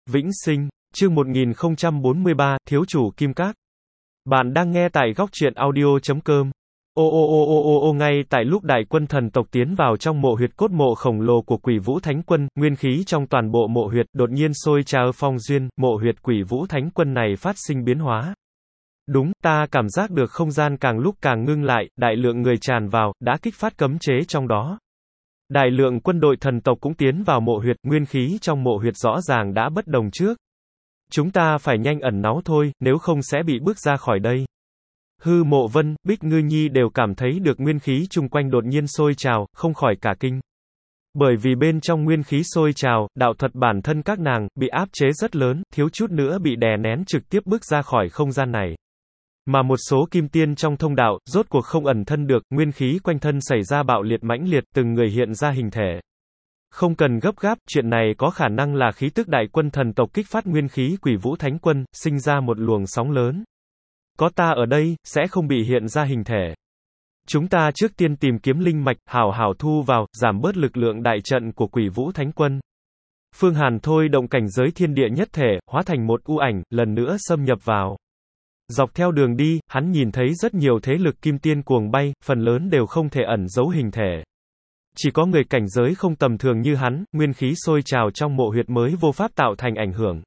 Vĩnh Sinh, chương 1043, Thiếu chủ Kim Các. Bạn đang nghe tại góc truyện audio.com. Ngay tại lúc đại quân thần tộc tiến vào trong mộ huyệt cốt mộ khổng lồ của Quỷ Vũ Thánh Quân, nguyên khí trong toàn bộ mộ huyệt đột nhiên sôi trào phong duyên, mộ huyệt Quỷ Vũ Thánh Quân này phát sinh biến hóa. Đúng, ta cảm giác được không gian càng lúc càng ngưng lại, đại lượng người tràn vào, đã kích phát cấm chế trong đó. Đại lượng quân đội thần tộc cũng tiến vào mộ huyệt, nguyên khí trong mộ huyệt rõ ràng đã bất đồng trước. Chúng ta phải nhanh ẩn náu thôi, nếu không sẽ bị bước ra khỏi đây. Hư Mộ Vân, Bích Ngư Nhi đều cảm thấy được nguyên khí chung quanh đột nhiên sôi trào, không khỏi cả kinh. Bởi vì bên trong nguyên khí sôi trào, đạo thuật bản thân các nàng bị áp chế rất lớn, thiếu chút nữa bị đè nén trực tiếp bước ra khỏi không gian này. Mà một số kim tiên trong thông đạo, rốt cuộc không ẩn thân được, nguyên khí quanh thân xảy ra bạo liệt mãnh liệt, từng người hiện ra hình thể. Không cần gấp gáp, chuyện này có khả năng là khí tức đại quân thần tộc kích phát nguyên khí Quỷ Vũ Thánh Quân, sinh ra một luồng sóng lớn. Có ta ở đây, sẽ không bị hiện ra hình thể. Chúng ta trước tiên tìm kiếm linh mạch, hảo hảo thu vào, giảm bớt lực lượng đại trận của Quỷ Vũ Thánh Quân. Phương Hàn thôi động cảnh giới thiên địa nhất thể, hóa thành một u ảnh, lần nữa xâm nhập vào. Dọc theo đường đi, hắn nhìn thấy rất nhiều thế lực kim tiên cuồng bay, phần lớn đều không thể ẩn giấu hình thể. Chỉ có người cảnh giới không tầm thường như hắn, nguyên khí sôi trào trong mộ huyệt mới vô pháp tạo thành ảnh hưởng.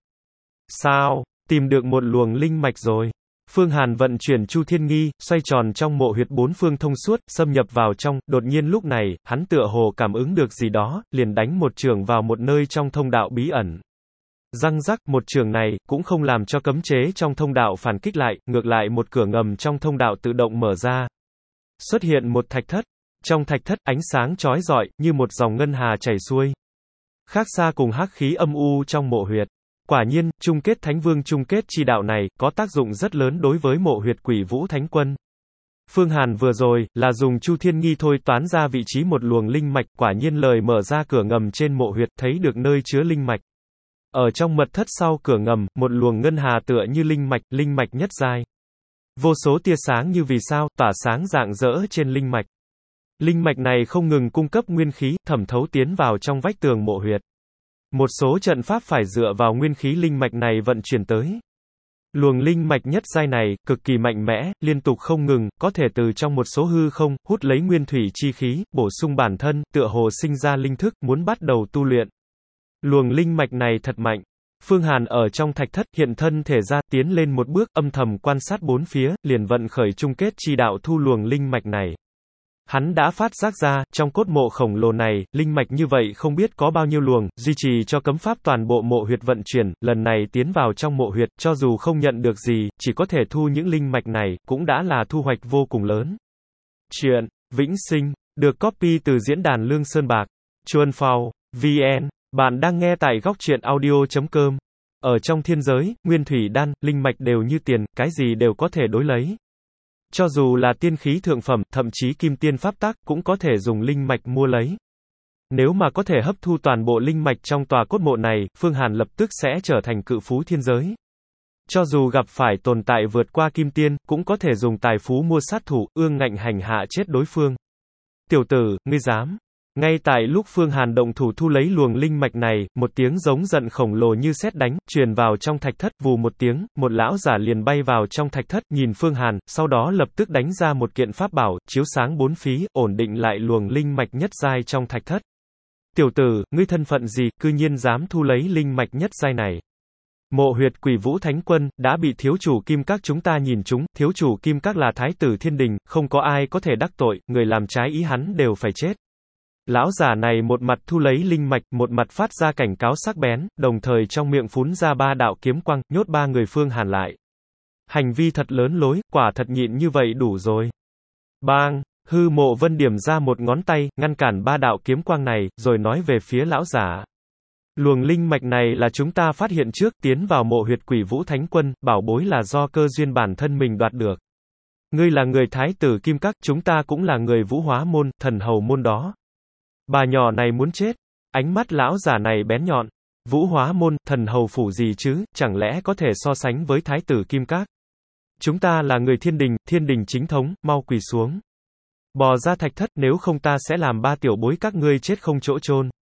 Sao? Tìm được một luồng linh mạch rồi. Phương Hàn vận chuyển Chu Thiên Nghi, xoay tròn trong mộ huyệt bốn phương thông suốt, xâm nhập vào trong, đột nhiên lúc này, hắn tựa hồ cảm ứng được gì đó, liền đánh một chưởng vào một nơi trong thông đạo bí ẩn. Răng rắc, một chưởng này, cũng không làm cho cấm chế trong thông đạo phản kích lại, ngược lại một cửa ngầm trong thông đạo tự động mở ra. Xuất hiện một thạch thất. Trong thạch thất, ánh sáng chói rọi, như một dòng ngân hà chảy xuôi. Khác xa cùng hắc khí âm u trong mộ huyệt. Quả nhiên, chung kết Thánh Vương chung kết chi đạo này, có tác dụng rất lớn đối với mộ huyệt Quỷ Vũ Thánh Quân. Phương Hàn vừa rồi, là dùng Chu Thiên Nghi thôi toán ra vị trí một luồng linh mạch, quả nhiên lời mở ra cửa ngầm trên mộ huyệt, thấy được nơi chứa linh mạch. Ở trong mật thất sau cửa ngầm, một luồng ngân hà tựa như linh mạch nhất giai. Vô số tia sáng như vì sao, tỏa sáng rạng rỡ trên linh mạch. Linh mạch này không ngừng cung cấp nguyên khí, thẩm thấu tiến vào trong vách tường mộ huyệt. Một số trận pháp phải dựa vào nguyên khí linh mạch này vận chuyển tới. Luồng linh mạch nhất giai này, cực kỳ mạnh mẽ, liên tục không ngừng, có thể từ trong một số hư không, hút lấy nguyên thủy chi khí, bổ sung bản thân, tựa hồ sinh ra linh thức, muốn bắt đầu tu luyện. Luồng linh mạch này thật mạnh. Phương Hàn ở trong thạch thất, hiện thân thể ra, tiến lên một bước, âm thầm quan sát bốn phía, liền vận khởi chung kết chi đạo thu luồng linh mạch này. Hắn đã phát giác ra, trong cốt mộ khổng lồ này, linh mạch như vậy không biết có bao nhiêu luồng, duy trì cho cấm pháp toàn bộ mộ huyệt vận chuyển, lần này tiến vào trong mộ huyệt, cho dù không nhận được gì, chỉ có thể thu những linh mạch này, cũng đã là thu hoạch vô cùng lớn. Chuyện, Vĩnh Sinh, được copy từ diễn đàn Lương Sơn Bạc, Chuan Phao, VN, bạn đang nghe tại góc truyện audio.com. Ở trong thiên giới, nguyên thủy đan, linh mạch đều như tiền, cái gì đều có thể đối lấy. Cho dù là tiên khí thượng phẩm, thậm chí kim tiên pháp tắc, cũng có thể dùng linh mạch mua lấy. Nếu mà có thể hấp thu toàn bộ linh mạch trong tòa cốt mộ này, Phương Hàn lập tức sẽ trở thành cự phú thiên giới. Cho dù gặp phải tồn tại vượt qua kim tiên, cũng có thể dùng tài phú mua sát thủ, ương ngạnh hành hạ chết đối phương. Tiểu tử, ngươi dám? Ngay tại lúc Phương Hàn động thủ thu lấy luồng linh mạch này, một tiếng giống giận khổng lồ như sét đánh, truyền vào trong thạch thất, vù một tiếng, một lão giả liền bay vào trong thạch thất, nhìn Phương Hàn, sau đó lập tức đánh ra một kiện pháp bảo, chiếu sáng bốn phía, ổn định lại luồng linh mạch nhất giai trong thạch thất. Tiểu tử, ngươi thân phận gì, cư nhiên dám thu lấy linh mạch nhất giai này? Mộ huyệt Quỷ Vũ Thánh Quân, đã bị thiếu chủ Kim Các chúng ta nhìn trúng, thiếu chủ Kim Các là thái tử thiên đình, không có ai có thể đắc tội, người làm trái ý hắn đều phải chết. Lão giả này một mặt thu lấy linh mạch, một mặt phát ra cảnh cáo sắc bén, đồng thời trong miệng phún ra ba đạo kiếm quang, nhốt ba người Phương Hàn lại. Hành vi thật lớn lối, quả thật nhịn như vậy đủ rồi. Bang! Hư Mộ Vân điểm ra một ngón tay, ngăn cản ba đạo kiếm quang này, rồi nói về phía lão giả. Luồng linh mạch này là chúng ta phát hiện trước, tiến vào mộ huyệt Quỷ Vũ Thánh Quân, bảo bối là do cơ duyên bản thân mình đoạt được. Ngươi là người thái tử Kim Các, chúng ta cũng là người Vũ Hóa môn, thần hầu môn đó. Bà nhỏ này muốn chết. Ánh mắt lão giả này bén nhọn. Vũ Hóa môn, thần hầu phủ gì chứ, chẳng lẽ có thể so sánh với thái tử Kim Các? Chúng ta là người thiên đình chính thống, mau quỳ xuống. Bò ra thạch thất, nếu không ta sẽ làm ba tiểu bối các ngươi chết không chỗ chôn.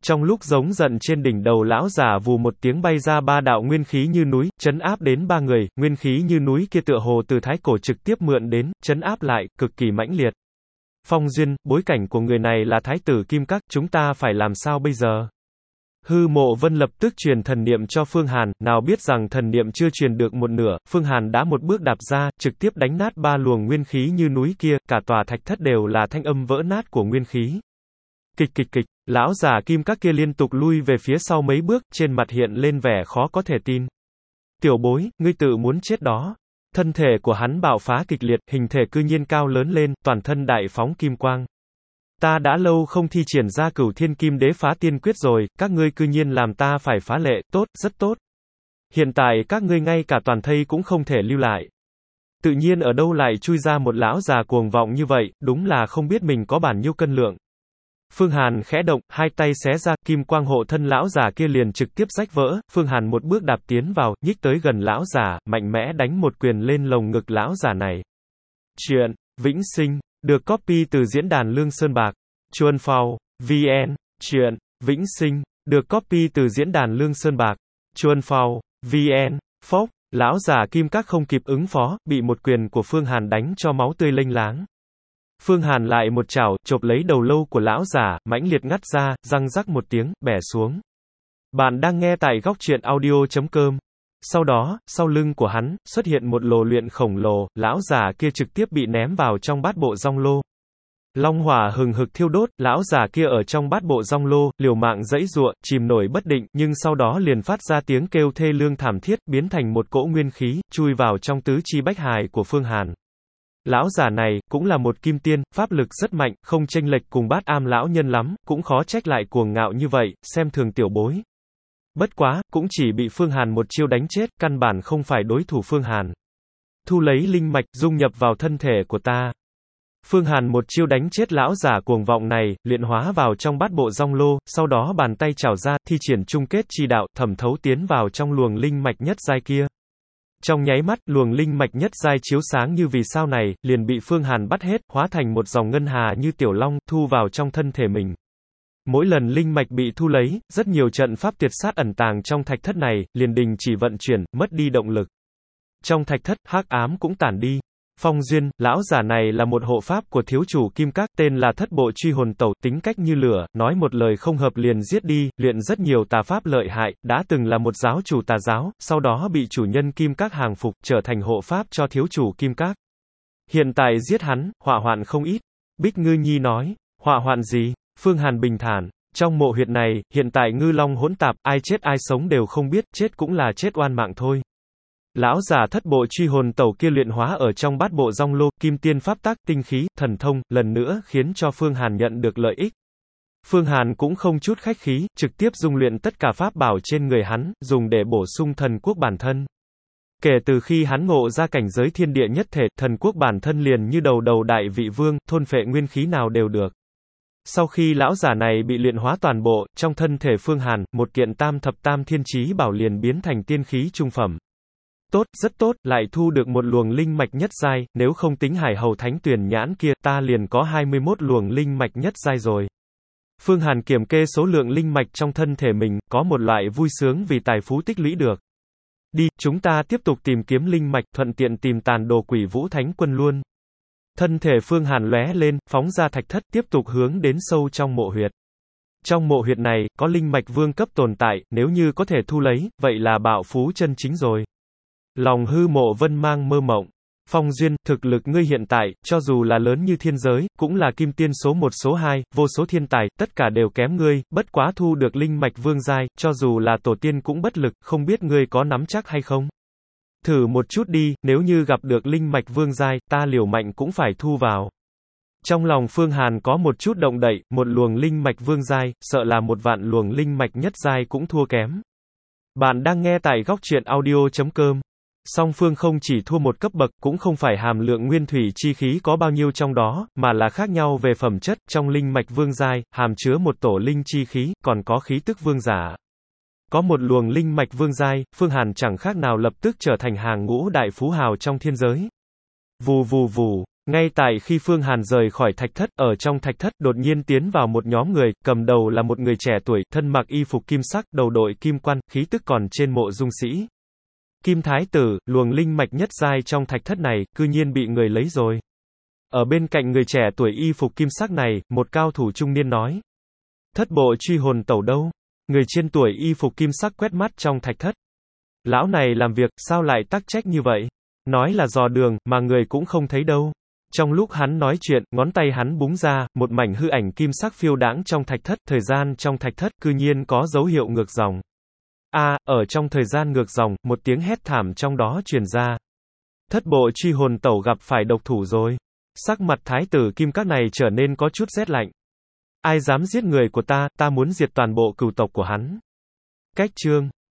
Trong lúc giống giận trên đỉnh đầu lão giả vù một tiếng bay ra ba đạo nguyên khí như núi, trấn áp đến ba người, nguyên khí như núi kia tựa hồ từ thái cổ trực tiếp mượn đến, trấn áp lại, cực kỳ mãnh liệt. Phong Duyên, bối cảnh của người này là thái tử Kim Các, chúng ta phải làm sao bây giờ? Hư Mộ Vân lập tức truyền thần niệm cho Phương Hàn, nào biết rằng thần niệm chưa truyền được một nửa, Phương Hàn đã một bước đạp ra, trực tiếp đánh nát ba luồng nguyên khí như núi kia, cả tòa thạch thất đều là thanh âm vỡ nát của nguyên khí. Kịch kịch kịch, lão già Kim Các kia liên tục lui về phía sau mấy bước, trên mặt hiện lên vẻ khó có thể tin. Tiểu bối, ngươi tự muốn chết đó. Thân thể của hắn bạo phá kịch liệt, hình thể cư nhiên cao lớn lên, toàn thân đại phóng kim quang. Ta đã lâu không thi triển ra Cửu Thiên Kim Đế phá tiên quyết rồi, các ngươi cư nhiên làm ta phải phá lệ, tốt, rất tốt. Hiện tại các ngươi ngay cả toàn thây cũng không thể lưu lại. Tự nhiên ở đâu lại chui ra một lão già cuồng vọng như vậy, đúng là không biết mình có bản nhiêu cân lượng. Phương Hàn khẽ động, hai tay xé ra, kim quang hộ thân lão già kia liền trực tiếp rách vỡ, Phương Hàn một bước đạp tiến vào, nhích tới gần lão già, mạnh mẽ đánh một quyền lên lồng ngực lão già này. Chuyện, Vĩnh Sinh, được copy từ diễn đàn Lương Sơn Bạc, Chuan Phao, VN, Chuyện, Vĩnh Sinh, được copy từ diễn đàn Lương Sơn Bạc, Chuan Phao, VN, Phốc, lão già Kim Các không kịp ứng phó, bị một quyền của Phương Hàn đánh cho máu tươi lênh láng. Phương Hàn lại một chảo, chộp lấy đầu lâu của lão già, mãnh liệt ngắt ra, răng rắc một tiếng, bẻ xuống. Bạn đang nghe tại góc truyện audio.com. Sau đó, sau lưng của hắn, xuất hiện một lò luyện khổng lồ, lão già kia trực tiếp bị ném vào trong bát bộ rong lô. Long hỏa hừng hực thiêu đốt, lão già kia ở trong bát bộ rong lô, liều mạng giãy giụa, chìm nổi bất định, nhưng sau đó liền phát ra tiếng kêu thê lương thảm thiết, biến thành một cỗ nguyên khí, chui vào trong tứ chi bách hài của Phương Hàn. Lão già này, cũng là một kim tiên, pháp lực rất mạnh, không chênh lệch cùng Bát Am lão nhân lắm, cũng khó trách lại cuồng ngạo như vậy, xem thường tiểu bối. Bất quá, cũng chỉ bị Phương Hàn một chiêu đánh chết, căn bản không phải đối thủ Phương Hàn. Thu lấy linh mạch, dung nhập vào thân thể của ta. Phương Hàn một chiêu đánh chết lão già cuồng vọng này, luyện hóa vào trong bát bộ rong lô, sau đó bàn tay chảo ra, thi triển chung kết chi đạo, thẩm thấu tiến vào trong luồng linh mạch nhất giai kia. Trong nháy mắt, luồng linh mạch nhất giai chiếu sáng như vì sao này, liền bị Phương Hàn bắt hết, hóa thành một dòng ngân hà như tiểu long, thu vào trong thân thể mình. Mỗi lần linh mạch bị thu lấy, rất nhiều trận pháp tuyệt sát ẩn tàng trong thạch thất này, liền đình chỉ vận chuyển, mất đi động lực. Trong thạch thất, hắc ám cũng tản đi. Phong Duyên, lão giả này là một hộ pháp của thiếu chủ Kim Các, tên là Thất Bộ Truy Hồn Tẩu, tính cách như lửa, nói một lời không hợp liền giết đi, luyện rất nhiều tà pháp lợi hại, đã từng là một giáo chủ tà giáo, sau đó bị chủ nhân Kim Các hàng phục, trở thành hộ pháp cho thiếu chủ Kim Các. Hiện tại giết hắn, họa hoạn không ít. Bích Ngư Nhi nói, họa hoạn gì? Phương Hàn bình thản, trong mộ huyệt này, hiện tại ngư long hỗn tạp, ai chết ai sống đều không biết, chết cũng là chết oan mạng thôi. Lão già Thất Bộ Truy Hồn Tẩu kia luyện hóa ở trong bát bộ rong lô, kim tiên pháp tắc, tinh khí, thần thông, lần nữa khiến cho Phương Hàn nhận được lợi ích. Phương Hàn cũng không chút khách khí, trực tiếp dung luyện tất cả pháp bảo trên người hắn, dùng để bổ sung thần quốc bản thân. Kể từ khi hắn ngộ ra cảnh giới thiên địa nhất thể, thần quốc bản thân liền như đầu đầu đại vị vương, thôn phệ nguyên khí nào đều được. Sau khi lão giả này bị luyện hóa toàn bộ, trong thân thể Phương Hàn, một kiện tam thập tam thiên chí bảo liền biến thành tiên khí trung phẩm. Tốt, rất tốt, lại thu được một luồng linh mạch nhất giai, nếu không tính Hải Hầu Thánh Tuyển nhãn kia, ta liền có 21 luồng linh mạch nhất giai rồi. Phương Hàn kiểm kê số lượng linh mạch trong thân thể mình, có một loại vui sướng vì tài phú tích lũy được. Đi, chúng ta tiếp tục tìm kiếm linh mạch, thuận tiện tìm tàn đồ Quỷ Vũ Thánh Quân luôn. Thân thể Phương Hàn lóe lên, phóng ra thạch thất, tiếp tục hướng đến sâu trong mộ huyệt. Trong mộ huyệt này, có linh mạch vương cấp tồn tại, nếu như có thể thu lấy, vậy là bạo phú chân chính rồi. Lòng Hư Mộ Vân mang mơ mộng. Phong Duyên, thực lực ngươi hiện tại, cho dù là lớn như thiên giới, cũng là kim tiên số 1 số 2, vô số thiên tài, tất cả đều kém ngươi, bất quá thu được linh mạch vương giai, cho dù là tổ tiên cũng bất lực, không biết ngươi có nắm chắc hay không? Thử một chút đi, nếu như gặp được linh mạch vương giai, ta liều mạnh cũng phải thu vào. Trong lòng Phương Hàn có một chút động đậy, một luồng linh mạch vương giai, sợ là một vạn luồng linh mạch nhất giai cũng thua kém. Bạn đang nghe tại góc truyện audio.com. Song phương không chỉ thua một cấp bậc, cũng không phải hàm lượng nguyên thủy chi khí có bao nhiêu trong đó, mà là khác nhau về phẩm chất, trong linh mạch vương giai, hàm chứa một tổ linh chi khí, còn có khí tức vương giả. Có một luồng linh mạch vương giai, Phương Hàn chẳng khác nào lập tức trở thành hàng ngũ đại phú hào trong thiên giới. Vù vù vù, Ngay tại khi Phương Hàn rời khỏi thạch thất, ở trong thạch thất đột nhiên tiến vào một nhóm người, cầm đầu là một người trẻ tuổi, thân mặc y phục kim sắc, đầu đội kim quan, khí tức còn trên mộ dung sĩ. Kim Thái Tử, luồng linh mạch nhất giai trong thạch thất này, cư nhiên bị người lấy rồi. Ở bên cạnh người trẻ tuổi y phục kim sắc này, một cao thủ trung niên nói. Thất bộ truy hồn tẩu đâu? Người trên tuổi y phục kim sắc quét mắt trong thạch thất. Lão này làm việc, sao lại tắc trách như vậy? Nói là dò đường, mà người cũng không thấy đâu. Trong lúc hắn nói chuyện, ngón tay hắn búng ra, một mảnh hư ảnh kim sắc phiêu đãng trong thạch thất, thời gian trong thạch thất cư nhiên có dấu hiệu ngược dòng. Ở trong thời gian ngược dòng, một tiếng hét thảm trong đó truyền ra. Thất bộ truy hồn tẩu gặp phải độc thủ rồi. Sắc mặt thái tử Kim Các này trở nên có chút rét lạnh. Ai dám giết người của ta, ta muốn diệt toàn bộ cửu tộc của hắn. Cách chương